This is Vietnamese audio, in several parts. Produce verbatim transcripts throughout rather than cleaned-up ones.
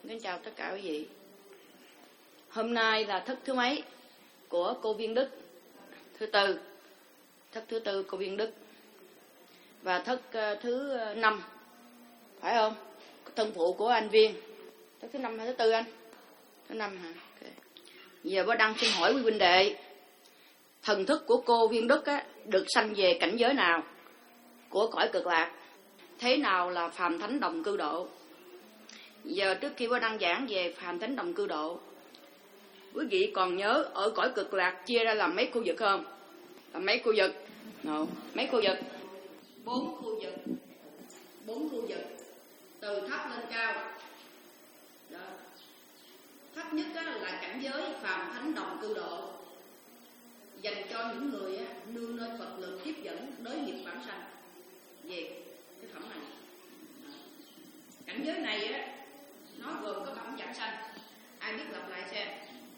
Kính chào tất cả quý vị. Hôm nay là thức thứ mấy của cô Viên Đức? Thứ tư. Thức thứ tư cô Viên Đức. Và thức uh, thứ năm, phải không? Thân phụ của anh Viên. Thức thứ năm hay thứ tư anh? Thứ năm hả? Okay. Giờ bác Đăng xin hỏi quý huynh đệ, thần thức của cô Viên Đức á, được sanh về cảnh giới nào của cõi cực lạc? Thế nào là phàm thánh đồng cư độ? Giờ trước khi bác Đăng giảng về phàm thánh đồng cư độ, quý vị còn nhớ ở cõi cực lạc chia ra làm mấy khu vực không? Là mấy khu vực? No. Mấy khu vực? Bốn khu vực. Bốn khu vực. Từ thấp lên cao. Đó. Thấp nhất là cảnh giới phàm thánh đồng cư độ, dành cho những người nương nơi Phật lực tiếp dẫn đới nghiệp bản sanh về cái phẩm này. Cảnh giới này á, nó gồm có phẩm vãng sanh. Ai biết lặp lại xem?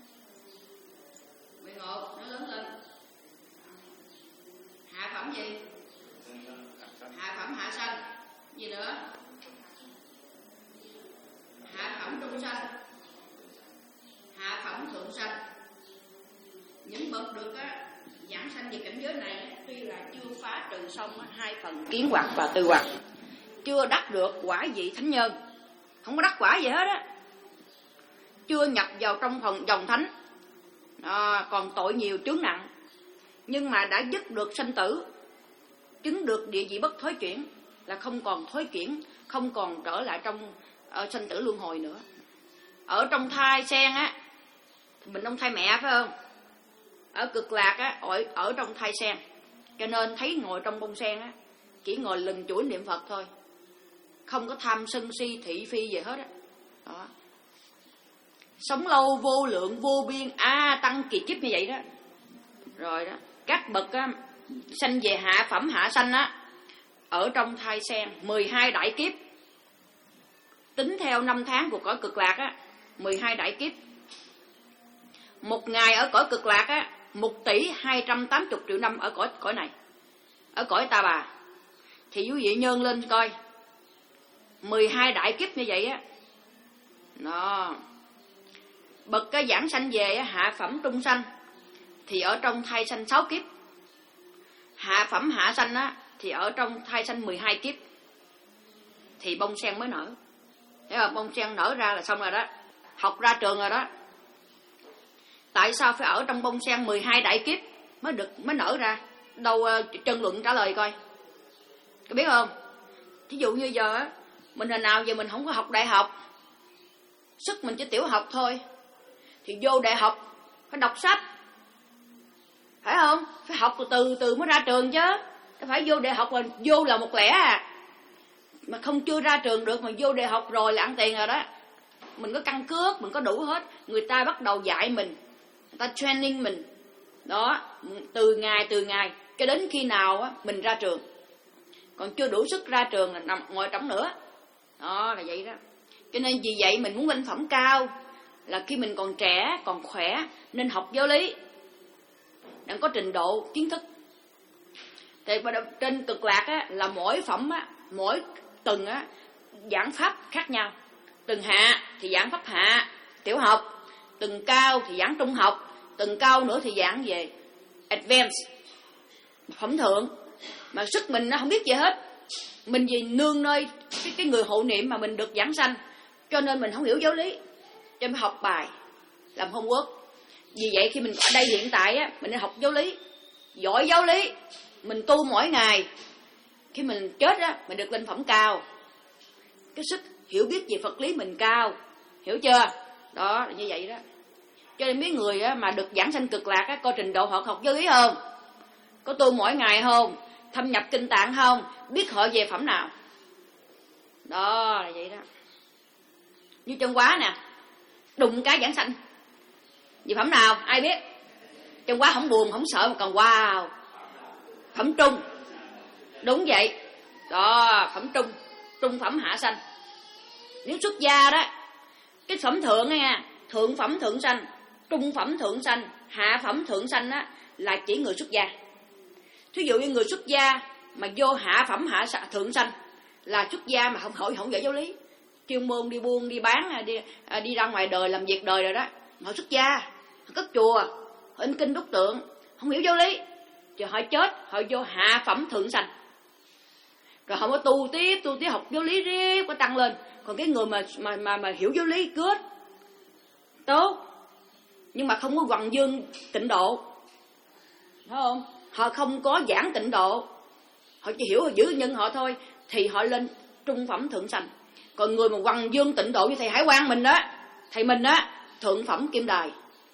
mười một, nó lớn lên. Hạ phẩm gì? Hạ phẩm hạ sanh. Gì nữa? Hạ phẩm trung sanh. Hạ phẩm thượng sanh. Những bậc được á, giảng sanh về cảnh giới này tuy là chưa phá trừ xong hai phần kiến hoặc và tư hoặc, chưa đắc được quả vị thánh nhân, không có đắc quả gì hết á, chưa nhập vào trong phòng dòng thánh, à, còn tội nhiều chướng nặng, nhưng mà đã dứt được sanh tử, chứng được địa vị bất thối chuyển, là không còn thối chuyển, không còn trở lại trong uh, sanh tử luân hồi nữa. Ở trong thai sen á, mình trong thai mẹ phải không? Ở cực lạc á, ở, ở trong thai sen, cho nên thấy ngồi trong bông sen á, chỉ ngồi lừng chuỗi niệm Phật thôi, không có tham sân si thị phi gì hết á. Đó. Sống lâu vô lượng vô biên a tăng kỳ kiếp như vậy đó. Rồi đó, các bậc á, sanh về hạ phẩm hạ sanh á, ở trong thai sen mười hai đại kiếp, tính theo năm tháng của cõi cực lạc á, mười hai đại kiếp. Một ngày ở cõi cực lạc á, một tỷ hai trăm tám mươi triệu năm ở cõi cõi này, ở cõi Ta Bà. Thì quý vị nhơn lên coi, mười hai đại kiếp như vậy á. Đó. Bậc cái giảng sanh về hạ phẩm trung sanh thì ở trong thai sanh sáu kiếp. Hạ phẩm hạ sanh á thì ở trong thai sanh mười hai kiếp. Thì bông sen mới nở. Thế mà bông sen nở ra là xong rồi đó, học ra trường rồi đó. Tại sao phải ở trong bông sen mười hai đại kiếp mới được mới nở ra? Đâu uh, chân luận trả lời coi. Có biết không? Thí dụ như giờ á, mình là nào giờ mình không có học đại học, sức mình chỉ tiểu học thôi, thì vô đại học phải đọc sách, phải không? Phải học từ từ từ mới ra trường chứ. Phải vô đại học là vô là một lẽ à. Mà không chưa ra trường được mà vô đại học rồi là ăn tiền rồi đó. Mình có căn cước, mình có đủ hết. Người ta bắt đầu dạy mình, người ta training mình. Đó, từ ngày từ ngày cho đến khi nào á, mình ra trường. Còn chưa đủ sức ra trường là nằm ngồi trống nữa. Đó là vậy đó. Cho nên vì vậy mình muốn lên phẩm cao là khi mình còn trẻ, còn khỏe, nên học giáo lý, đang có trình độ kiến thức. Thì trên cực lạc á, là mỗi phẩm á, mỗi tầng á, giảng pháp khác nhau. Tầng hạ thì giảng pháp hạ, tiểu học. Tầng cao thì giảng trung học. Tầng cao nữa thì giảng về advanced, phẩm thượng. Mà sức mình nó không biết gì hết. Mình vì nương nơi cái, cái người hộ niệm mà mình được giảng sanh, cho nên mình không hiểu giáo lý, cho nên học bài làm homework. Vì vậy khi mình ở đây hiện tại á, mình nên học giáo lý, giỏi giáo lý, mình tu mỗi ngày. Khi mình chết á, mình được lên phẩm cao, cái sức hiểu biết về Phật lý mình cao, hiểu chưa? Đó là như vậy đó. Cho nên mấy người á, mà được giảng sanh cực lạc á, coi trình độ họ học giáo lý không, có tu mỗi ngày không, thâm nhập kinh tạng không, biết họ về phẩm nào. Đó là vậy đó. Như Chân Quá nè, đụng cái giảng sanh về phẩm nào ai biết? Chân Quá không buồn không sợ mà còn wow, phẩm trung. Đúng vậy đó, phẩm trung, trung phẩm hạ sanh. Nếu xuất gia đó, cái phẩm thượng ấy nha, thượng phẩm thượng sanh, trung phẩm thượng sanh, hạ phẩm thượng sanh á, là chỉ người xuất gia. Thí dụ như người xuất gia mà vô hạ phẩm hạ thượng sanh là xuất gia mà không hỏi không giỏi giáo lý, chuyên môn đi buôn đi bán, đi đi ra ngoài đời làm việc đời rồi đó, họ xuất gia, họ cất chùa, họ in kinh đúc tượng, không hiểu giáo lý, rồi họ chết, họ vô hạ phẩm thượng sanh, rồi họ mới tu tiếp tu tiếp học giáo lý riết có tăng lên. Còn cái người mà mà mà, mà hiểu giáo lý cướp tốt, nhưng mà không có hoằng dương tịnh độ, phải không? Họ không có giảng tịnh độ, họ chỉ hiểu giữ nhân họ thôi, thì họ lên trung phẩm thượng sanh. Còn người mà hoằng dương tịnh độ như thầy Hải Quang mình đó, thầy mình đó, thượng phẩm kim đài.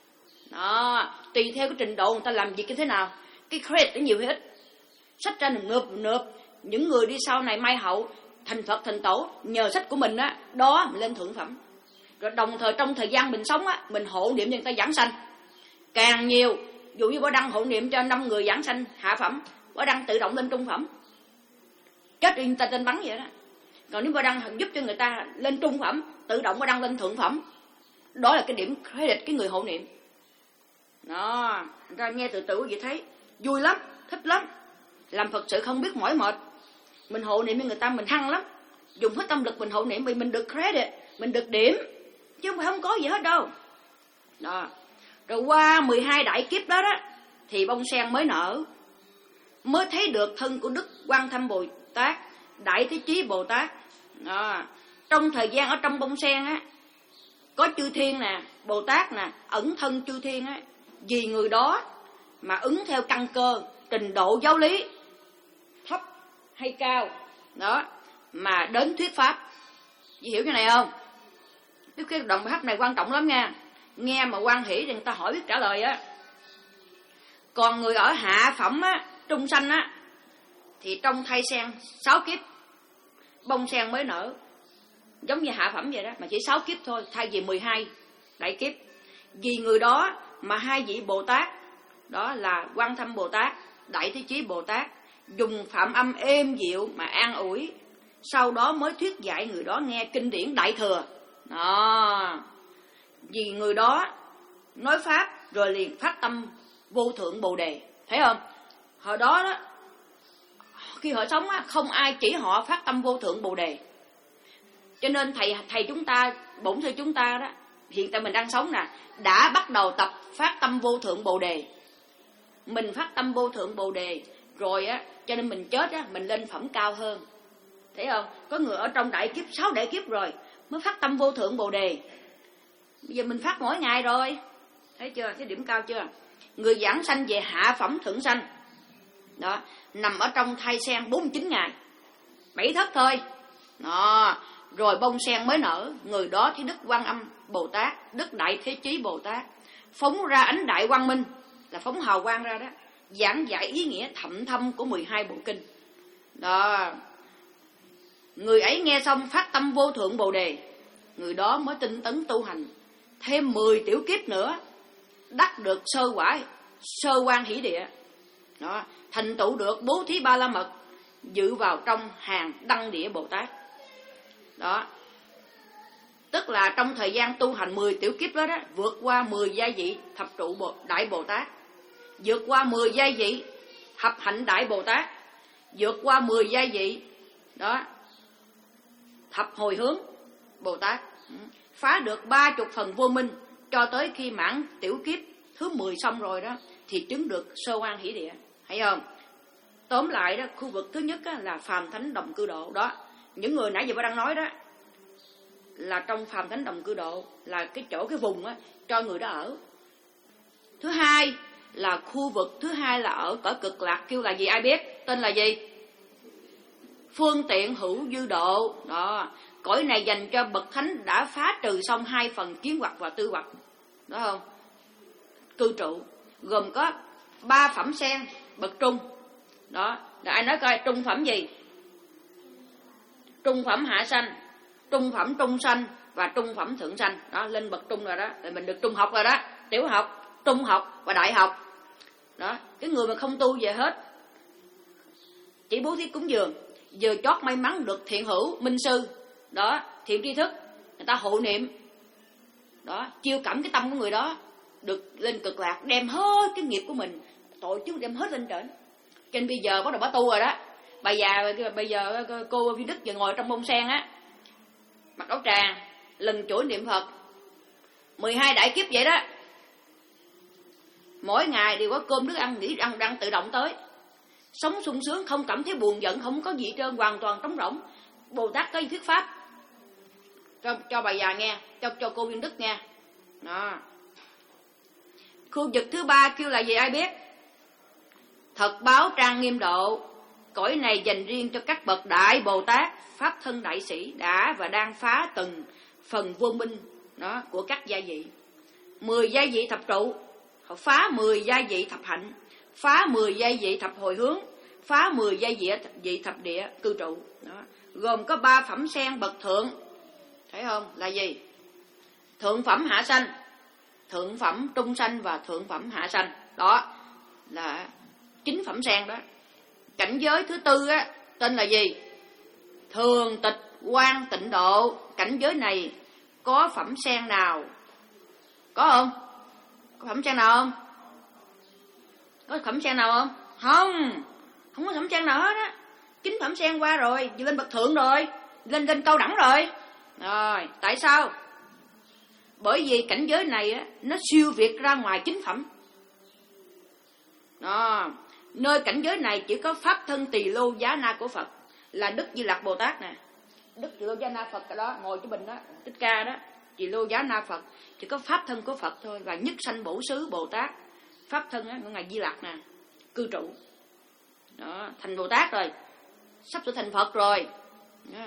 Đó, tùy theo cái trình độ người ta làm việc như thế nào, cái credit nó nhiều hay ít. Sách ra nộp nộp, những người đi sau này mai hậu thành Phật thành tổ nhờ sách của mình á, đó mình lên thượng phẩm. Rồi đồng thời trong thời gian mình sống á, mình hộ niệm cho người ta giảng sanh càng nhiều. Dụ như Bảo Đăng hộ niệm cho năm người giảng sanh hạ phẩm, Bảo Đăng tự động lên trung phẩm, chết đi người ta tên bắn vậy đó. Còn nếu Bảo Đăng giúp cho người ta lên trung phẩm, tự động Bảo Đăng lên thượng phẩm. Đó là cái điểm credit cái người hộ niệm. Đó, ra nghe từ từ vậy thấy vui lắm, thích lắm. Làm Phật sự không biết mỏi mệt. Mình hộ niệm với người ta mình hăng lắm, dùng hết tâm lực mình hộ niệm vì mình được credit, mình được điểm, chứ không phải không có gì hết đâu. Đó. Rồi qua mười hai đại kiếp đó đó, thì bông sen mới nở, mới thấy được thân của Đức Quan Thâm Bồ Tát, Đại Thế Chí Bồ Tát. Đó. Trong thời gian ở trong bông sen á, có chư thiên nè, Bồ Tát nè, ẩn thân chư thiên á, vì người đó mà ứng theo căn cơ, trình độ giáo lý thấp hay cao đó mà đến thuyết pháp. Chị hiểu cái này không? Cái động pháp này quan trọng lắm nha. Nghe mà quan hỷ thì người ta hỏi biết trả lời á. Còn người ở hạ phẩm á, trung sanh á, thì trong thai sen sáu kiếp bông sen mới nở, giống như hạ phẩm vậy đó, mà chỉ sáu kiếp thôi, thay vì mười hai đại kiếp. Vì người đó mà hai vị Bồ Tát, đó là Quan Thâm Bồ Tát, Đại Thế Chí Bồ Tát, dùng phạm âm êm dịu mà an ủi, sau đó mới thuyết dạy người đó nghe kinh điển Đại Thừa. Đó. Vì người đó nói pháp rồi liền phát tâm vô thượng Bồ Đề. Thấy không? Hồi đó đó, khi họ sống á, không ai chỉ họ phát tâm vô thượng Bồ Đề. Cho nên thầy thầy chúng ta, bổn sư chúng ta đó, hiện tại mình đang sống nè, đã bắt đầu tập phát tâm vô thượng Bồ Đề. Mình phát tâm vô thượng Bồ Đề rồi á, cho nên mình chết á, mình lên phẩm cao hơn. Thấy không? Có người ở trong đại kiếp, sáu đại kiếp rồi mới phát tâm vô thượng Bồ Đề. Bây giờ mình phát mỗi ngày rồi. Thấy chưa? Cái điểm cao chưa? Người giảng sanh về hạ phẩm thượng sanh đó, nằm ở trong thai sen bốn mươi chín ngày, bảy thất thôi. Đó. Rồi bông sen mới nở, người đó thì Đức Quan Âm Bồ Tát, Đức Đại Thế Chí Bồ Tát phóng ra ánh đại quang minh, là phóng hào quang ra đó, giảng giải ý nghĩa thậm thâm của mười hai bộ kinh. Đó. Người ấy nghe xong phát tâm vô thượng Bồ Đề, người đó mới tinh tấn tu hành thêm mười tiểu kiếp nữa, đắc được sơ quả sơ quan hỷ địa. Đó, thành tựu được bố thí ba la mật, dự vào trong hàng đăng địa Bồ Tát. Đó. Tức là trong thời gian tu hành mười tiểu kiếp đó, đó vượt qua mười giai vị thập trụ Bồ, Đại Bồ Tát, vượt qua mười giai vị thập hạnh Đại Bồ Tát, vượt qua mười giai vị đó thập hồi hướng Bồ Tát, phá được ba chục phần vô minh, cho tới khi mãn tiểu kiếp thứ mười xong rồi đó thì chứng được sơ quan hỷ địa. Thấy không? Tóm lại đó, khu vực thứ nhất á, là phàm thánh đồng cư độ đó. Những người nãy giờ tôi đang nói đó là trong phàm thánh đồng cư độ, là cái chỗ cái vùng á cho người đó ở. Thứ hai là khu vực thứ hai là ở cõi cực lạc, kêu là gì ai biết? Tên là gì? Phương tiện hữu dư độ. Đó, cõi này dành cho bậc thánh đã phá trừ xong hai phần kiến hoặc và tư hoặc. Đó không? Cư trụ gồm có ba phẩm sen bậc trung. Đó, rồi ai nói coi trung phẩm gì? Trung phẩm hạ sanh, trung phẩm trung sanh và trung phẩm thượng sanh. Đó, lên bậc trung rồi đó, rồi mình được trung học rồi đó, tiểu học, trung học và đại học. Đó, cái người mà không tu về hết, chỉ bố thí cúng dường, giờ chót may mắn được thiện hữu minh sư, đó, thiện tri thức, người ta hộ niệm, đó, chiêu cảm cái tâm của người đó, được lên cực lạc, đem hết cái nghiệp của mình, tội chứ đem hết lên trển. Cho nên bây giờ bắt đầu bá tu rồi đó. Bà già bây giờ cô Vi Đức giờ ngồi trong bông sen á, mặc đốt tràng, lần chuỗi niệm Phật. mười hai đại kiếp vậy đó. Mỗi ngày đều có cơm nước ăn, nghỉ ăn đang tự động tới. Sống sung sướng, không cảm thấy buồn giận, không có gì hết trơn, hoàn toàn trống rỗng. Bồ Tát có thuyết pháp cho, cho bà già nghe, cho, cho cô Viên Đức nghe. Đó. Khu vực thứ ba kêu là gì ai biết? Thật báo trang nghiêm độ. Cõi này dành riêng cho các bậc đại Bồ Tát, Pháp thân đại sĩ đã và đang phá từng phần vô minh đó, của các gia vị. Mười gia vị thập trụ, họ phá mười gia vị thập hạnh, phá mười gia vị thập hồi hướng, phá mười gia vị, vị thập địa cư trụ đó. Gồm có ba phẩm sen bậc thượng. Thấy không? Là gì? Thượng phẩm hạ sanh, thượng phẩm trung sanh và thượng phẩm hạ sanh. Đó là chín phẩm sen đó. Cảnh giới thứ tư á, tên là gì? Thường tịch quan tịnh độ. Cảnh giới này có phẩm sen nào? Có không? Có phẩm sen nào không? Có phẩm sen nào không? Không. Không có phẩm sen nào hết á. Chín phẩm sen qua rồi, lên bậc thượng rồi, lên lên cao đẳng rồi. Rồi, tại sao? Bởi vì cảnh giới này á, nó siêu việt ra ngoài chín phẩm. Đó. Nơi cảnh giới này chỉ có Pháp thân tỳ lô giá na của Phật, là Đức Di Lặc Bồ Tát nè. Đức Tỳ lô giá na Phật đó, ngồi cái bình đó, Thích Ca đó, Tỳ lô giá na Phật. Chỉ có Pháp thân của Phật thôi. Và nhất sanh bổ xứ Bồ Tát, Pháp thân á, của Ngài Di Lặc nè, cư trụ. Đó, thành Bồ Tát rồi, sắp sửa thành Phật rồi. Đó.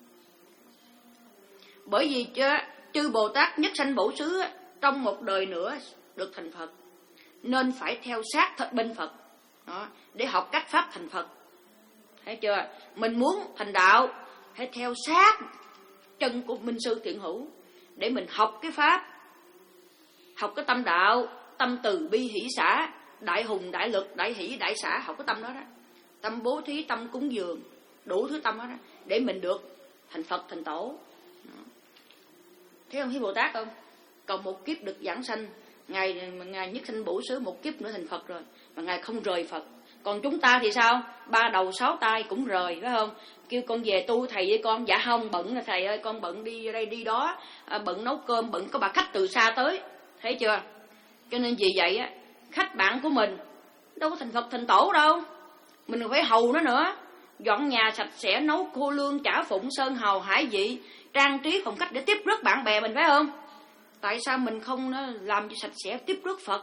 Bởi vì chứ, chư Bồ Tát nhất sanh bổ xứ á, trong một đời nữa được thành Phật, nên phải theo sát thật bên Phật. Đó, để học các pháp thành Phật. Thấy chưa? Mình muốn thành đạo, hãy theo sát chân của Minh Sư Thiện Hữu để mình học cái pháp, học cái tâm đạo, tâm từ bi hỷ xả, đại hùng, đại lực, đại hỷ, đại xả, học cái tâm đó đó. Tâm bố thí, tâm cúng dường, đủ thứ tâm đó, đó để mình được thành Phật, thành tổ. Đó. Thấy không? Thấy Bồ Tát không? Còn một kiếp được giảng sanh, Ngài, Ngài nhất sanh bổ xứ, một kiếp nữa thành Phật rồi, mà Ngài không rời Phật. Còn chúng ta thì sao? Ba đầu sáu tay cũng rời, phải không? Kêu con về tu thầy với con, dạ không, bận là thầy ơi, con bận đi đây đi đó, à, bận nấu cơm, bận có bà khách từ xa tới. Thấy chưa? Cho nên vì vậy á, khách bạn của mình đâu có thành Phật thành tổ đâu. Mình phải hầu nó nữa. Dọn nhà sạch sẽ, nấu cô lương, trả phụng, sơn hầu, hải vị, trang trí phòng khách để tiếp rước bạn bè mình, phải không? Tại sao mình không làm cho sạch sẽ tiếp rước Phật?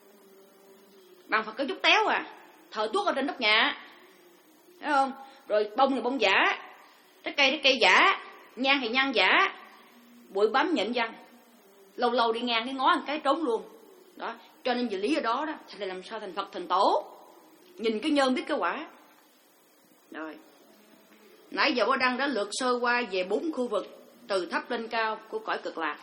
Bàn Phật có chút téo à, thờ tuốt ở trên nóc nhà, thấy không? Rồi bông thì bông giả, trái cây trái cây giả, nhang thì nhang giả, bụi bám nhện văng, lâu lâu đi ngang cái ngó một cái trốn luôn. Đó, cho nên vì lý ở đó đó, thì làm sao thành Phật thành tổ? Nhìn cái nhân biết cái quả. Rồi, nãy giờ Bố Đăng đã lược sơ qua về bốn khu vực từ thấp lên cao của cõi Cực Lạc.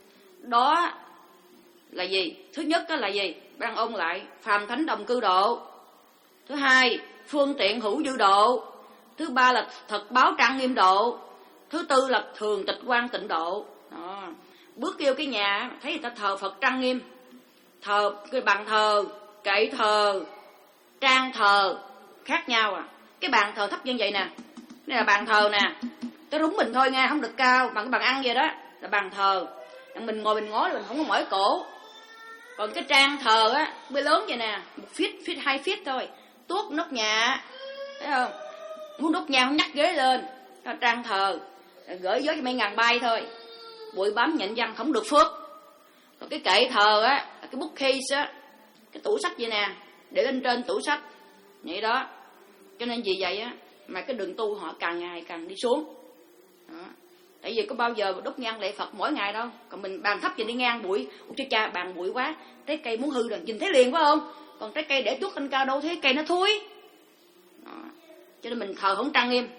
Đó là gì? Thứ nhất đó là gì? Đang ôn lại phàm thánh đồng cư độ. Thứ hai, phương tiện hữu dư độ. Thứ ba là thật báo trang nghiêm độ. Thứ tư là thường tịch quan tịnh độ. Đó. Bước vô cái nhà thấy người ta thờ Phật trang nghiêm, thờ cái bàn thờ, kệ thờ, trang thờ khác nhau à. Cái bàn thờ thấp như vậy nè, đây là bàn thờ nè, cái rúng mình thôi nha, không được cao, bằng cái bàn ăn vậy đó là bàn thờ. Mình ngồi mình ngó mình không có mỏi cổ. Còn cái trang thờ á, bê lớn vậy nè, một feet, feet hai feet thôi, tuốt nóc nhà, thấy không? Muốn nóc nhà không nhắc ghế lên, trang thờ gửi gió cho mấy ngàn bay thôi, bụi bám nhện văng không được phước. Còn cái kệ thờ á, cái bookcase á, cái tủ sách vậy nè, để lên trên tủ sách vậy đó. Cho nên vì vậy á mà cái đường tu họ càng ngày càng đi xuống. Đó. Tại vì có bao giờ đốt nhang lễ Phật mỗi ngày đâu. Còn mình bàn thấp nhìn đi ngang bụi, ôi cha cha bàn bụi quá, trái cây muốn hư rồi, nhìn thấy liền phải không? Còn trái cây để tuốt lên cao đâu thấy cây nó thúi. Đó. Cho nên mình thờ không trang nghiêm.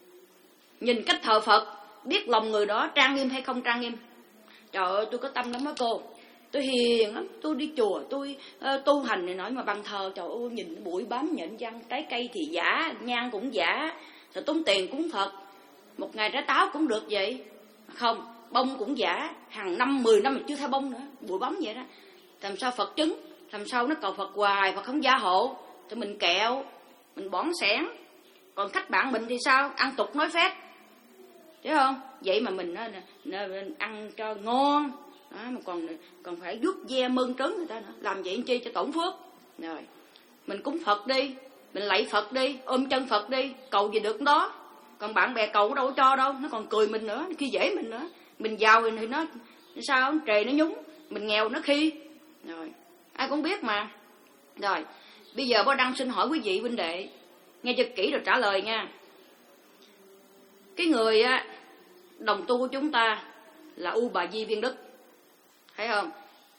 Nhìn cách thờ Phật, biết lòng người đó trang nghiêm hay không trang nghiêm. Trời ơi, tôi có tâm lắm đó cô. Tôi hiền lắm, tôi đi chùa, tôi uh, tu hành này nói mà bằng thờ, trời ơi, nhìn bụi bám nhện văng, trái cây thì giả, nhang cũng giả, rồi tốn tiền cúng Phật. Một ngày trái táo cũng được vậy. Không, bông cũng giả, hàng năm, mười năm mà chưa thay bông nữa, bụi bấm vậy đó. Làm sao Phật chứng, làm sao nó cầu Phật hoài, Phật không gia hộ, thì mình kẹo, mình bỏn sẻn. Còn khách bạn mình thì sao, ăn tục nói phép. thấy không? Vậy mà mình nó, nó, ăn cho ngon đó, mà còn còn phải vuốt ve mơn trớn người ta nữa, làm vậy chi cho tổn phước. Rồi mình cúng Phật đi, mình lạy Phật đi, ôm chân Phật đi, cầu gì được đó. Còn bạn bè cầu đâu có cho đâu, nó còn cười mình nữa, khi dễ mình nữa. Mình giàu thì nó sao, trề nó nhúng, mình nghèo nó khi. Rồi ai cũng biết mà. Rồi bây giờ Bó Đăng xin hỏi quý vị huynh đệ, nghe cho kỹ rồi trả lời nha. Cái người á, đồng tu của chúng ta là U Bà Di Viên Đức, thấy không?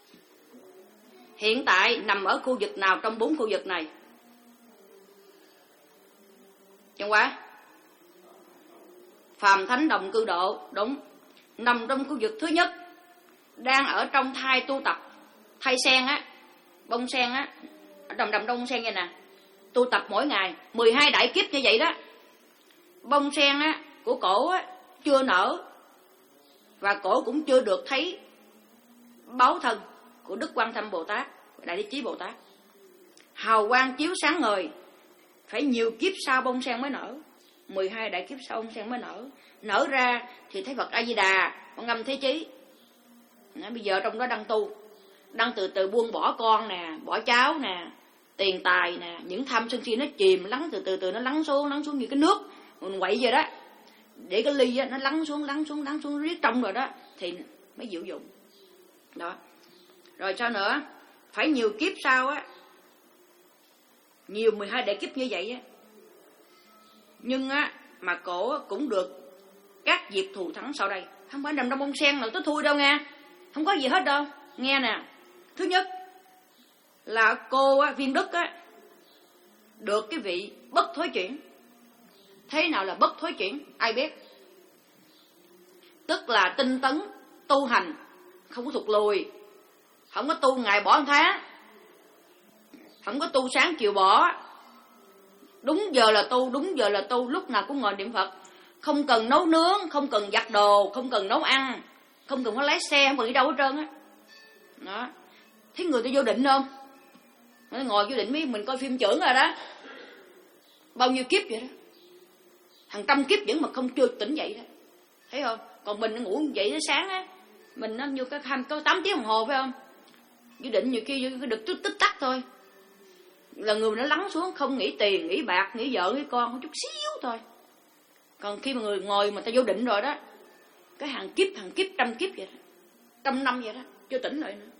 Hiện tại nằm ở khu vực nào trong bốn khu vực này? Chẳng quá Phàm Thánh Đồng Cư Độ, đúng. Nằm trong khu vực thứ nhất, đang ở trong thai tu tập. Thai sen á, bông sen á, đồng đồng đông sen vậy nè, tu tập mỗi ngày mười hai đại kiếp như vậy đó. Bông sen á của cổ á chưa nở, và cổ cũng chưa được thấy báo thân của Đức Quan Tâm Bồ Tát, Đại Lý Chí Bồ Tát. Hào quang chiếu sáng ngời, phải nhiều kiếp sau bông sen mới nở, mười hai đại kiếp sau bông sen mới nở. Nở ra thì thấy Phật A Di Đà, Quan Âm Thế Chí. Bây giờ trong đó đang tu, đang từ từ buông bỏ con nè, bỏ cháu nè, tiền tài nè, những tham sân si nó chìm lắng từ từ từ nó lắng xuống, lắng xuống như cái nước mình quậy vậy đó, để cái ly á, nó lắng xuống, lắng xuống, lắng xuống riết trong rồi đó thì mới diệu dụng đó. Rồi sao nữa? Phải nhiều kiếp sau á, nhiều mười hai đại kiếp như vậy á, nhưng á mà cổ cũng được các dịp thù thắng sau đây. Không phải nằm trong bông sen nào tới thui đâu nghe, không có gì hết đâu nghe nè. Thứ nhất là cô á, Viên Đức á, được cái vị bất thối chuyển. Thế nào là bất thối chuyển? Ai biết? Tức là tinh tấn tu hành, không có thụt lùi, không có tu ngày bỏ một tháng, không có tu sáng chiều bỏ, đúng giờ là tu, đúng giờ là tu, lúc nào cũng ngồi niệm Phật, không cần nấu nướng, không cần giặt đồ, không cần nấu ăn, không cần phải lái xe, không cần đi đâu hết trơn á. Đó. Thấy người ta vô định không? Nó ngồi vô định, mình coi phim chưởng rồi đó, bao nhiêu kiếp vậy đó, hàng trăm kiếp vẫn mà không chưa tỉnh dậy đó, thấy không? Còn mình nó ngủ dậy tới sáng á, mình nó như cái tham có tám tiếng đồng hồ phải không? Vô định nhiều khi được chút tích tắc thôi, là người nó lắng xuống, không nghĩ tiền, nghĩ bạc, nghĩ vợ, nghĩ con, một chút xíu thôi. Còn khi mà người ngồi mà ta vô định rồi đó, cái hàng kiếp, hàng kiếp, trăm kiếp vậy đó, trăm năm vậy đó, chưa tỉnh lại nữa.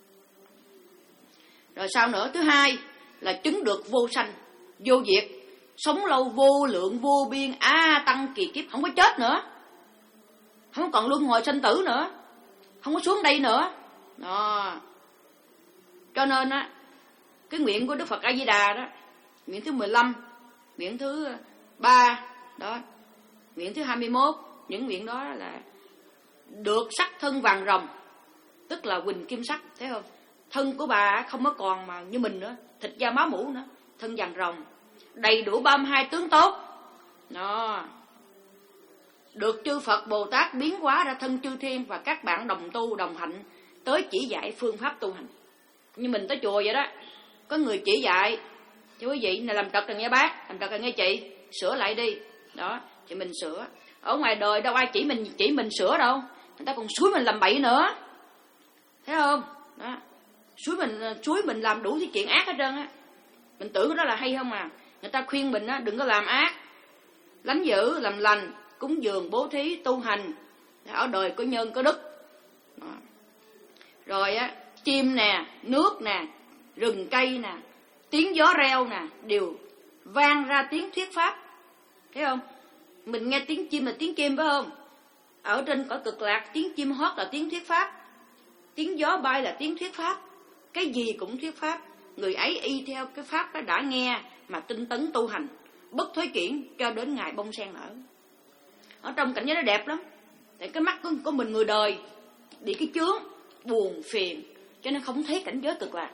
Rồi sao nữa? Thứ hai là chứng được vô sanh, vô diệt, sống lâu vô lượng vô biên, a tăng kỳ kiếp, không có chết nữa, không còn luân hồi sanh tử nữa, không có xuống đây nữa. Đó. Cho nên á, cái nguyện của Đức Phật A Di Đà đó, nguyện thứ mười lăm, nguyện thứ ba đó, nguyện thứ hai mươi mốt, những nguyện đó là được sắc thân vàng rồng, tức là huỳnh kim sắc, thấy không? Thân của bà không có còn mà như mình nữa, thịt da máu mủ nữa, thân vàng rồng, đầy đủ ba mươi hai tướng tốt. Đó. Được chư Phật Bồ Tát biến hóa ra thân chư thiên và các bạn đồng tu đồng hạnh tới chỉ dạy phương pháp tu hành. Như mình tới chùa vậy đó, có người chỉ dạy cho quý vị này làm trật rồi nghe bác, làm trật rồi nghe chị, sửa lại đi. Đó, thì mình sửa. Ở ngoài đời đâu ai chỉ mình chỉ mình sửa đâu, người ta còn xúi mình làm bậy nữa, thấy không? Đó, xúi mình xúi mình làm đủ thứ chuyện ác hết trơn á. Mình tưởng đó là hay không à? Người ta khuyên mình á, đừng có làm ác, lánh dữ, làm lành, cúng dường, bố thí, tu hành, ở đời có nhân có đức. Đó. Rồi á, chim nè, nước nè, rừng cây nè, tiếng gió reo nè, đều vang ra tiếng thuyết pháp, thấy không? Mình nghe tiếng chim là tiếng kim phải không? Ở trên cõi cực lạc, tiếng chim hót là tiếng thuyết pháp, tiếng gió bay là tiếng thuyết pháp, cái gì cũng thuyết pháp. Người ấy y theo cái pháp đó đã nghe mà tinh tấn tu hành, bất thối chuyển cho đến ngày bông sen nở. Ở trong cảnh giới nó đẹp lắm. Tại cái mắt của, của mình người đời bị cái chướng buồn phiền, cho nên không thấy cảnh giới cực lạc.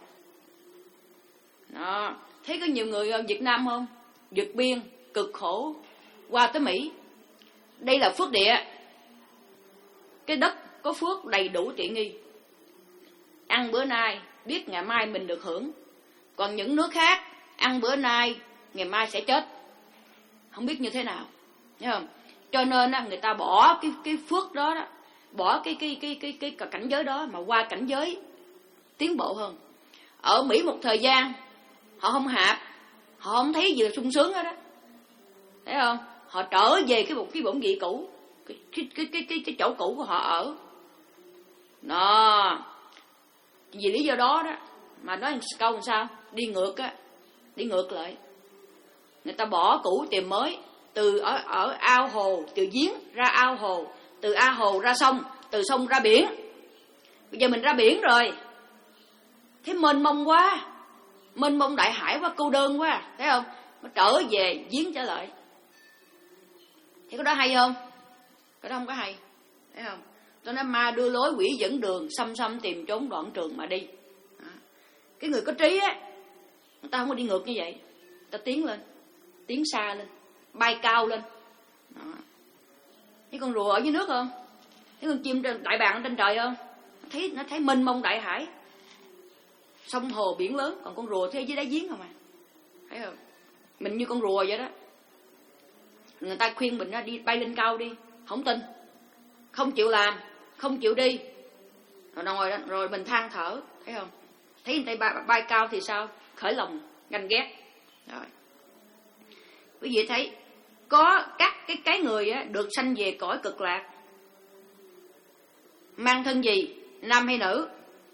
Đó. Thấy có nhiều người ở Việt Nam không? Vượt biên, cực khổ, qua tới Mỹ. Đây là phước địa. Cái đất có phước đầy đủ tiện nghi. Ăn bữa nay, biết ngày mai mình được hưởng. Còn những nước khác, ăn bữa nay, ngày mai sẽ chết, không biết như thế nào. Thấy không? Cho nên á, người ta bỏ cái cái phước đó đó, bỏ cái cái cái cái cái, cái cảnh giới đó mà qua cảnh giới tiến bộ hơn. Ở Mỹ một thời gian họ không hạp, họ không thấy gì là sung sướng hết đó, thấy không? Họ trở về cái một cái bổn vị cũ, cái cái cái cái cái, cái chỗ cũ của họ ở. Đó, vì lý do đó đó mà nói câu làm sao đi ngược á, đi ngược lại. Người ta bỏ cũ tìm mới, từ ở ở ao hồ, từ giếng ra ao hồ, từ ao hồ ra sông, từ sông ra biển. Bây giờ mình ra biển rồi, thế mênh mông quá, mênh mông đại hải quá, cô đơn quá, thấy không? Nó trở về giếng trở lại. Thì cái đó hay không? Cái đó không có hay, thấy không? Cho nên ma đưa lối, quỷ dẫn đường, xăm xăm tìm trốn đoạn trường mà đi. Đó. Cái người có trí á, người ta không có đi ngược như vậy, người ta tiến lên, tiến xa lên, bay cao lên. Đó. Thấy con rùa ở dưới nước không? Thấy con chim đại bàng ở trên trời không? Nó thấy, nó thấy mênh mông đại hải, sông hồ biển lớn, còn con rùa thấy dưới đáy giếng không à? Thấy không? Mình như con rùa vậy đó. Người ta khuyên mình đi bay lên cao đi, không tin, không chịu làm, không chịu đi, rồi rồi, rồi mình than thở, thấy không? Thấy người ta bay, bay cao thì sao? Khởi lòng ganh ghét. Rồi quý vị thấy có các cái cái người á, được sanh về cõi cực lạc, mang thân gì, nam hay nữ?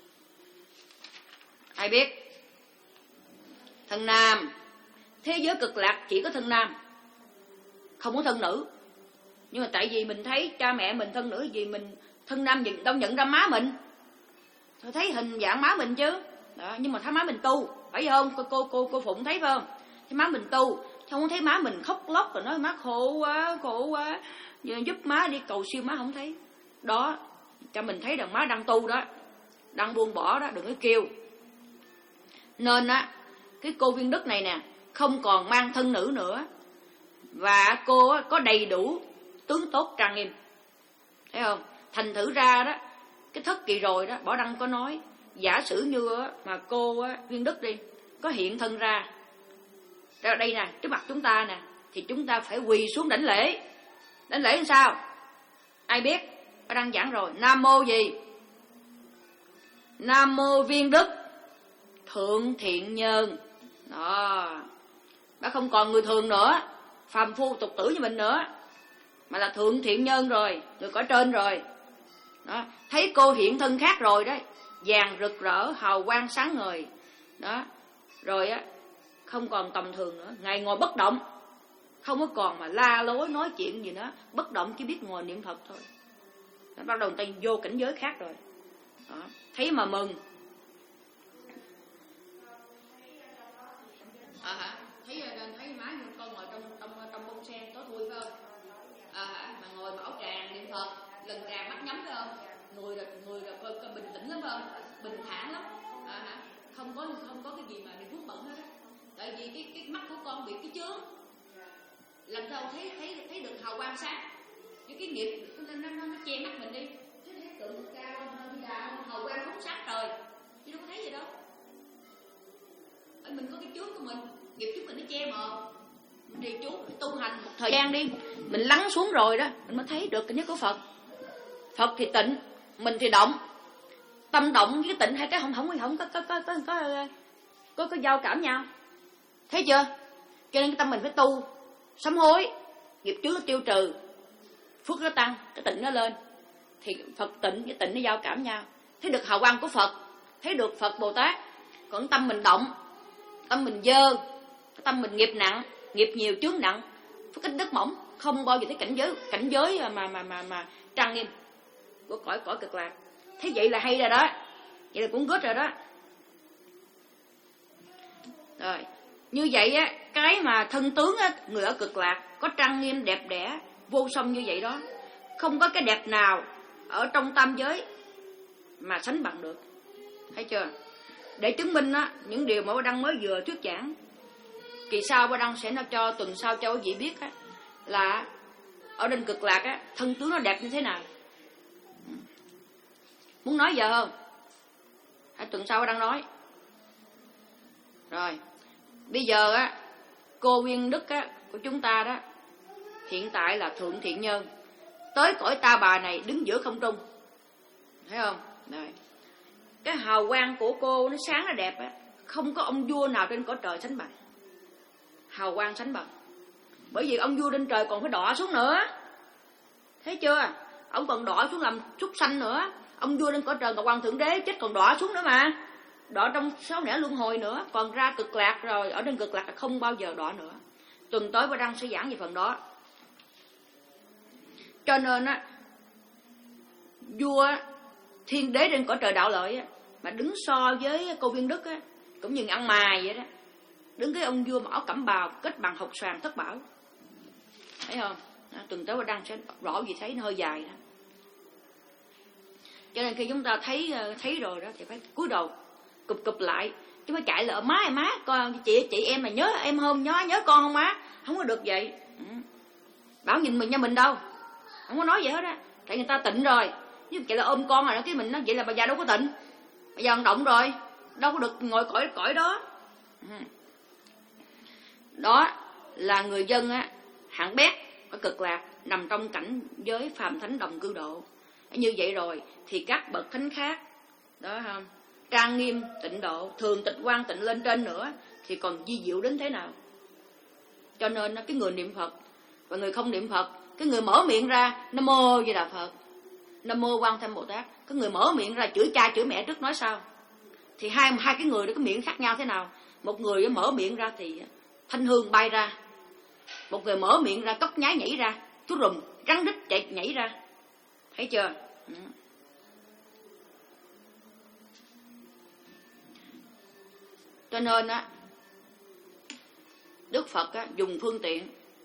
Ai biết? Thân nam. Thế giới cực lạc chỉ có thân nam, không có thân nữ. Nhưng mà tại vì mình thấy cha mẹ mình thân nữ, vì mình thân nam đâu nhận ra má mình, tôi thấy hình dạng má mình chứ. Đó, nhưng mà thấy má mình tu, phải không? Cô cô cô, cô Phụng thấy phải không? Thấy má mình tu, không thấy má mình khóc lóc rồi nói má khổ quá, khổ quá, giúp má đi cầu siêu, má không thấy. Đó, cho mình thấy rằng má đang tu đó, đang buông bỏ đó, đừng có kêu. Nên á, cái cô Viên Đức này nè, không còn mang thân nữ nữa, và cô có đầy đủ tướng tốt trang nghiêm, thấy không? Thành thử ra đó, cái thất kỳ rồi đó, Bảo Đăng có nói, giả sử như mà cô Viên Đức đi có hiện thân ra ra đây nè, trước mặt chúng ta nè, thì chúng ta phải quỳ xuống đảnh lễ. Đảnh lễ làm sao? Ai biết? Bảo Đăng giảng rồi. Nam mô gì? Nam mô Viên Đức Thượng Thiện Nhân. Đó, đã không còn người thường nữa, phàm phu tục tử như mình nữa, mà là Thượng Thiện Nhân rồi, người cõi trên rồi. Đó, thấy cô hiện thân khác rồi đấy, vàng rực rỡ, hào quang sáng ngời. Đó, rồi á, không còn tầm thường nữa, ngài ngồi bất động, không có còn mà la lối nói chuyện gì nữa, bất động chỉ biết ngồi niệm Phật thôi. Đó, bắt đầu người ta vô cảnh giới khác rồi. Đó, thấy mà mừng. À hả? Thấy thấy má con ngồi trong trong trong bông sen tối thui phải không? À hả? Mà ngồi mà áo tràng niệm Phật, lần tràng mắt nhắm phải không? Người là người là coi, coi bình tĩnh lắm phải không? Bình thản lắm. À hả? Không có không có cái gì mà bị vướng bận hết á. Tại vì cái cái mắt của con bị cái chướng, làm sao thấy thấy thấy được hào quang sáng, cái cái nghiệp nó nó, nó, nó che mắt mình đi. Chứ thấy tượng cao đi đào hào quang phóng sáng trời, chứ đâu có thấy gì đâu. Ở mình có cái chướng của mình, nghiệp chướng mình nó che mờ. Mình đi chú tu hành một thời gian đi, mình lắng xuống rồi đó, mình mới thấy được cái nhất của Phật. Phật thì tịnh, mình thì động. Tâm động với tịnh hai cái không không không có có có có có có, có giao cảm nhau. Thấy chưa? Cho nên cái tâm mình phải tu, sám hối, nghiệp chướng nó tiêu trừ, phước nó tăng, cái tịnh nó lên, thì Phật tịnh với tịnh nó giao cảm nhau. Thấy được hào quang của Phật, thấy được Phật Bồ Tát. Còn tâm mình động, tâm mình dơ, cái tâm mình nghiệp nặng, nghiệp nhiều chướng nặng, phước ít đất mỏng, không bao giờ thấy cảnh giới cảnh giới mà mà mà mà trang nghiêm của cõi cõi cực lạc. Thế vậy là hay rồi đó, vậy là cũng good rồi đó. Rồi như vậy á, cái mà thân tướng á, người ở cực lạc có trang nghiêm đẹp đẽ vô song như vậy đó, không có cái đẹp nào ở trong tam giới mà sánh bằng được. Thấy chưa? Để chứng minh á, những điều mà Bảo Đăng mới vừa thuyết giảng, kỳ sau Bảo Đăng sẽ nói cho tuần sau cho quý vị biết á, là ở trên cực lạc á, thân tướng nó đẹp như thế nào. Muốn nói giờ không? Hãy tuần sau Bảo Đăng nói. Rồi bây giờ á, cô Viên Đức á, của chúng ta đó hiện tại là thượng thiện nhân, tới cõi ta bà này đứng giữa không trung, thấy không? Rồi. Cái hào quang của cô nó sáng, nó đẹp á, không có ông vua nào trên cõi trời sánh bằng. Hào quang sánh bằng. Bởi vì ông vua trên trời còn phải đọa xuống nữa, thấy chưa? Ông còn đọa xuống làm súc sanh nữa. Ông vua trên cõi trời Ngọc Hoàng Thượng Đế chết còn đọa xuống nữa mà, đọa trong sáu nẻo luân hồi nữa. Còn ra cực lạc rồi, ở trên cực lạc là không bao giờ đọa nữa. Tuần tới Ba Đăng sẽ giảng về phần đó. Cho nên á, vua thiên đế trên cõi trời đạo lợi á, mà đứng so với cô Viên Đức á, cũng như ăn mài vậy đó. Đứng cái ông vua mà áo cẩm bào kết bằng hộc xoàn thất bảo, thấy không? Tuần tới Ba Đăng sẽ rõ gì thấy, nó hơi dài đó. Cho nên khi chúng ta thấy thấy rồi đó thì phải cúi đầu cụp cụp lại, chứ phải chạy là má em má con chị chị em mà nhớ em không, nhớ nhớ con không má, không có được vậy. Ừ. Bảo nhìn mình nha, mình đâu không có nói vậy hết á, tại người ta tịnh rồi. Nhưng vậy là ôm con rồi đó, cái mình nói vậy là bà già đâu có tịnh, bà già động rồi đâu có được ngồi cõi cõi đó. Ừ. Đó là người dân á hạng bét ở cực lạc, nằm trong cảnh giới phàm thánh đồng cư độ. Như vậy rồi thì các bậc thánh khác đó không, trang nghiêm tịnh độ, thường tịch quan tịnh lên trên nữa thì còn di diệu đến thế nào. Cho nên cái người niệm Phật và người không niệm Phật, cái người mở miệng ra Nam Mô Di Đà Phật, Nam Mô Quan Thế Bồ Tát, cái người mở miệng ra chửi cha chửi mẹ trước nói sao, thì hai hai cái người đó cái miệng khác nhau thế nào. Một người mở miệng ra thì thanh hương bay ra, một người mở miệng ra cốc nhái nhảy ra, chú rùm rắn rít chạy nhảy ra, thấy chưa? Ừ. Cho nên á, Đức Phật á, dùng phương tiện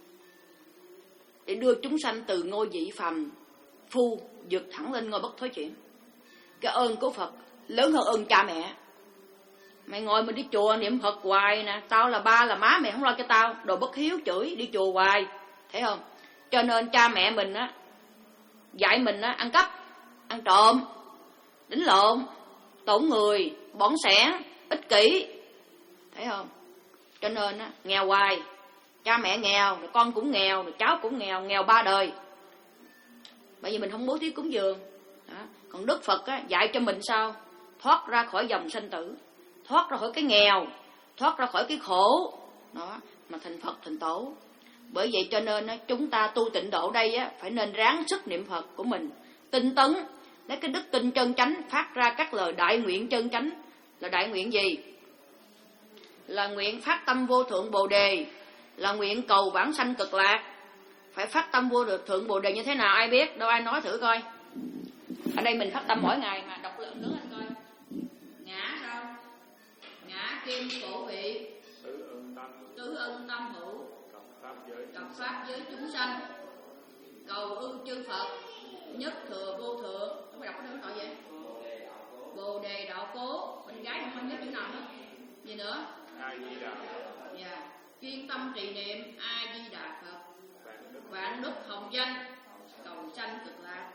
để đưa chúng sanh từ ngôi vị phàm phu vượt thẳng lên ngôi bất thối chuyển. Cái ơn của Phật lớn hơn ơn cha mẹ. Mày ngồi mình đi chùa niệm Phật hoài nè, tao là ba là má mày không lo cho tao, đồ bất hiếu chửi, đi chùa hoài, thấy không? Cho nên cha mẹ mình á dạy mình á ăn cắp, ăn trộm, đánh lộn, tổn người, bỏng sẻn, ích kỷ, thấy không? Cho nên á nghèo hoài, cha mẹ nghèo, rồi con cũng nghèo, rồi cháu cũng nghèo, nghèo ba đời. Bởi vì mình không bố thí cúng dường. Đó. Còn Đức Phật á dạy cho mình sao? Thoát ra khỏi dòng sanh tử, thoát ra khỏi cái nghèo, thoát ra khỏi cái khổ, đó mà thành Phật thành Tổ. Bởi vậy cho nên á, chúng ta tu tịnh độ đây á, phải nên ráng sức niệm Phật của mình, tinh tấn, lấy cái đức tin chân chánh phát ra các lời đại nguyện chân chánh. Là đại nguyện gì? Là nguyện phát tâm vô thượng Bồ Đề, là nguyện cầu vãng sanh cực lạc. Phải phát tâm vô được thượng Bồ Đề như thế nào ai biết, đâu ai nói thử coi. Ở đây mình phát tâm mỗi ngày mà đọc lượng lớn anh coi. Ngã đâu? Ngã kim cổ vị, tứ ân tâm hữu, cập pháp giới chúng sanh, cầu ưng chư Phật, nhất thừa vô thượng. Không phải đọc cái nói vậy. Bồ Đề đạo cố, bên gái không nhớ chữ nào hết. Gì nữa? A Di Đà. Dạ. Chuyên tâm trì niệm A Di Đà Phật, vạn đức hồng danh, cầu sanh cực lạc.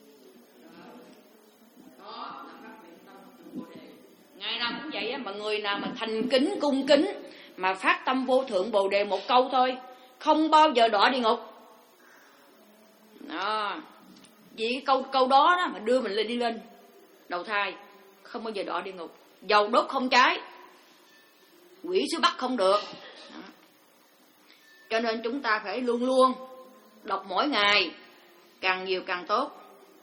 Đó là các nguyện tâm Bồ Đề. Ngày nào cũng vậy á, mà người nào mà thành kính cung kính mà phát tâm vô thượng Bồ Đề một câu thôi, không bao giờ đọa địa ngục. Đó. Vì cái câu câu đó đó mà đưa mình lên đi lên đầu thai, không bao giờ đọa địa ngục. Dầu đốt không cháy, quỷ xứ bắt không được. Đó. Cho nên chúng ta phải luôn luôn đọc mỗi ngày, càng nhiều càng tốt.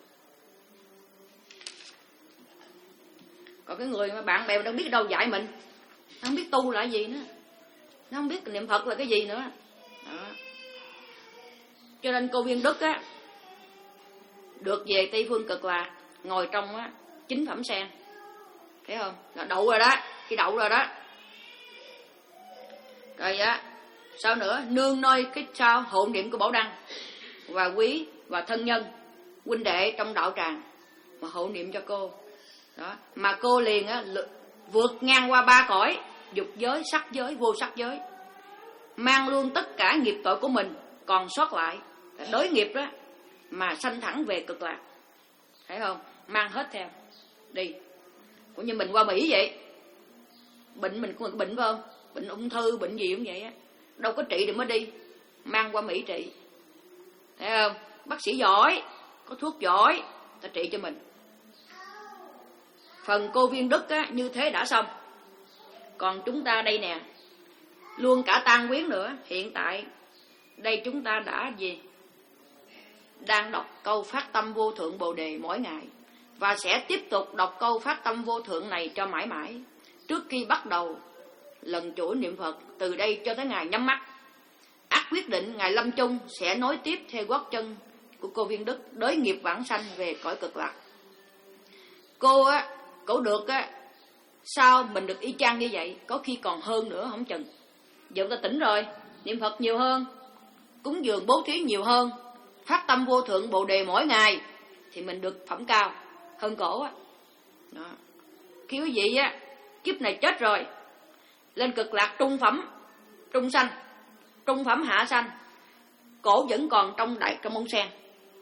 Còn cái người mà bạn bè đâu biết đâu dạy mình, nó không biết tu là gì nữa, nó không biết niệm Phật là cái gì nữa. Đó. Cho nên cô Viên Đức á được về Tây Phương Cực Lạc, ngồi trong á chính phẩm sen, thấy không? Là đậu rồi đó, khi đậu rồi đó. Rồi á, sao nữa? Nương nơi cái sao hộ niệm của Bảo Đăng và quý và thân nhân, huynh đệ trong đạo tràng mà hộ niệm cho cô. Đó, mà cô liền á vượt ngang qua ba cõi, dục giới, sắc giới, vô sắc giới, mang luôn tất cả nghiệp tội của mình còn sót lại, đối nghiệp đó mà sanh thẳng về cực lạc, thấy không? Mang hết theo đi. Cũng như mình qua Mỹ vậy, bệnh mình cũng có bệnh phải không? Bệnh ung thư, bệnh gì cũng vậy á, đâu có trị thì mới đi, mang qua Mỹ trị. Thấy không? Bác sĩ giỏi, có thuốc giỏi, ta trị cho mình. Phần cô Viên Đức á, như thế đã xong. Còn chúng ta đây nè, luôn cả Tan Quyến nữa. Hiện tại đây chúng ta đã gì? Đang đọc câu phát tâm vô thượng Bồ Đề mỗi ngày, và sẽ tiếp tục đọc câu phát tâm vô thượng này cho mãi mãi. Trước khi bắt đầu lần chuỗi niệm Phật, từ đây cho tới ngày nhắm mắt, ắt quyết định ngày lâm chung sẽ nối tiếp theo gót chân của cô Viên Đức, đới nghiệp vãng sanh về cõi cực lạc. Cô á, cổ được á, sao mình được y chang như vậy, có khi còn hơn nữa không chừng. Giờ ta tỉnh rồi, niệm Phật nhiều hơn, cúng dường bố thí nhiều hơn, phát tâm vô thượng Bồ Đề mỗi ngày, thì mình được phẩm cao hơn cổ á. Đó. Khi quý vị á, kiếp này chết rồi, lên cực lạc trung phẩm, trung sanh, trung phẩm hạ sanh, cổ vẫn còn trong đại trong ông sen,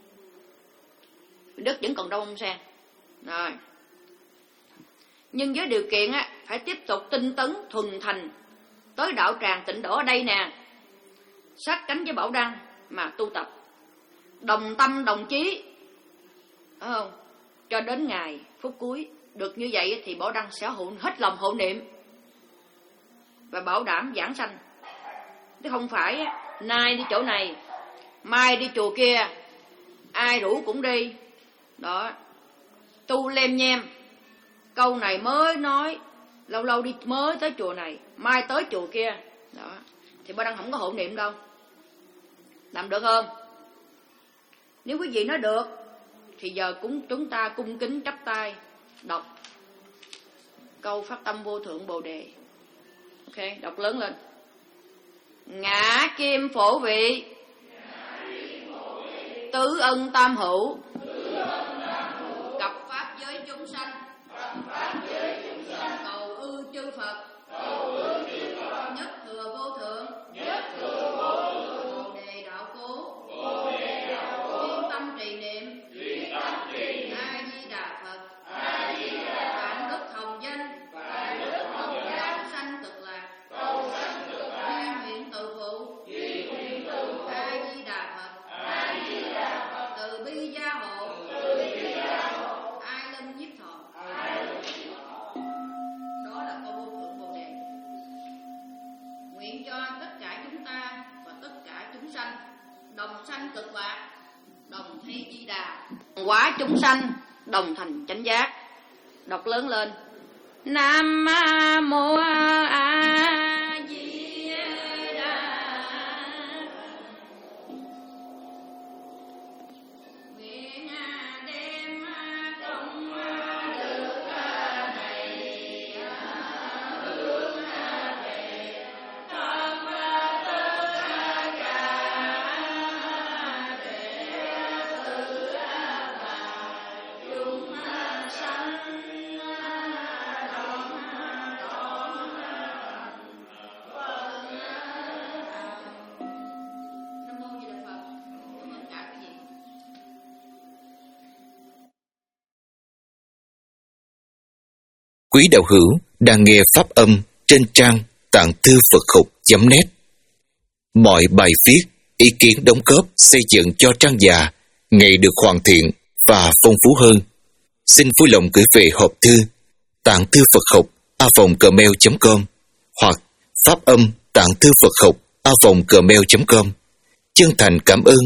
đất vẫn còn trong ông sen. Rồi. Nhưng với điều kiện á, phải tiếp tục tinh tấn thuần thành tới đạo tràng Tịnh Độ ở đây nè, sát cánh với Bảo Đăng mà tu tập, đồng tâm đồng chí, phải không? Cho đến ngày phút cuối. Được như vậy thì Bảo Đăng sẽ hộ, hết lòng hộ niệm và bảo đảm giảng sanh. Chứ không phải nay đi chỗ này, mai đi chùa kia, ai rủ cũng đi. Đó, tu lem nhem, câu này mới nói, lâu lâu đi mới tới chùa này, mai tới chùa kia. Đó, thì Bảo Đăng không có hộ niệm đâu. Làm được không? Nếu quý vị nói được thì giờ cũng chúng ta cung kính chắp tay đọc câu phát tâm vô thượng Bồ Đề. Ok, đọc lớn lên. Ngã kim phổ vị, tứ ân tam hữu, cập pháp giới chúng sanh, cầu ư chư Phật, nhất thừa vô thượng, Bồ Đề đạo cố, chuyên tâm trì niệm, A Di Đà Phật, vạn đức hồng danh, giảng sanh cực lạc, duyên nguyện từ phụ, A Di Đà Phật, từ bi gia hộ, ai linh nhiếp thọ. Đó là câu vô thượng Bồ Đề. Nguyện cho tất cả chúng ta và tất cả chúng sanh đồng sanh cực lạc, đồng thấy Di Đà, hóa chúng sanh đồng thành chánh giác. Đọc lớn lên. Nam mô A Di Đà. Nguyện đem công đức này hướng về tất cả chúng sanh. Quý đạo hữu đang nghe pháp âm trên trang tạng thư Phật học chấm net. Mọi bài viết, ý kiến đóng góp xây dựng cho trang già ngày được hoàn thiện và phong phú hơn. Xin vui lòng gửi về hộp thư tạng thư Phật học a vòng gmail chấm com hoặc pháp âm tạng thư Phật học a vòng gmail chấm com. Chân thành cảm ơn